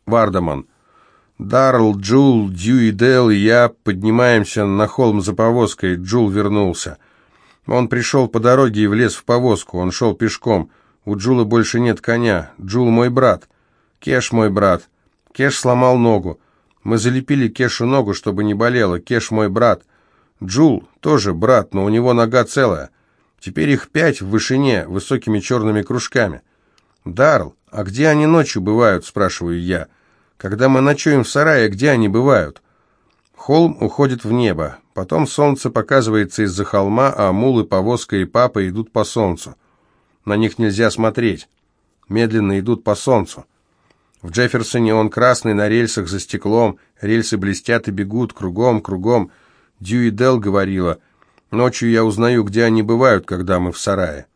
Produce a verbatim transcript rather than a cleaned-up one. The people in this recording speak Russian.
Вардаман. Даррелл, Джул, Дьюи, Дэл и я поднимаемся на холм за повозкой. Джул вернулся. Он пришел по дороге и влез в повозку. Он шел пешком. У Джула больше нет коня. Джул мой брат. Кеш мой брат. Кеш сломал ногу. Мы залепили Кешу ногу, чтобы не болела. Кеш мой брат. Джул тоже брат, но у него нога целая. Теперь их пять в вышине, высокими черными кружками. «Даррелл, а где они ночью бывают?» – спрашиваю я. «Когда мы ночуем в сарае, где они бывают?» Холм уходит в небо. Потом солнце показывается из-за холма, а мулы, повозка и папа идут по солнцу. На них нельзя смотреть. Медленно идут по солнцу. В Джефферсоне он красный, на рельсах за стеклом. Рельсы блестят и бегут кругом, кругом. Дьюи Дэл говорила: «Ночью я узнаю, где они бывают, когда мы в сарае».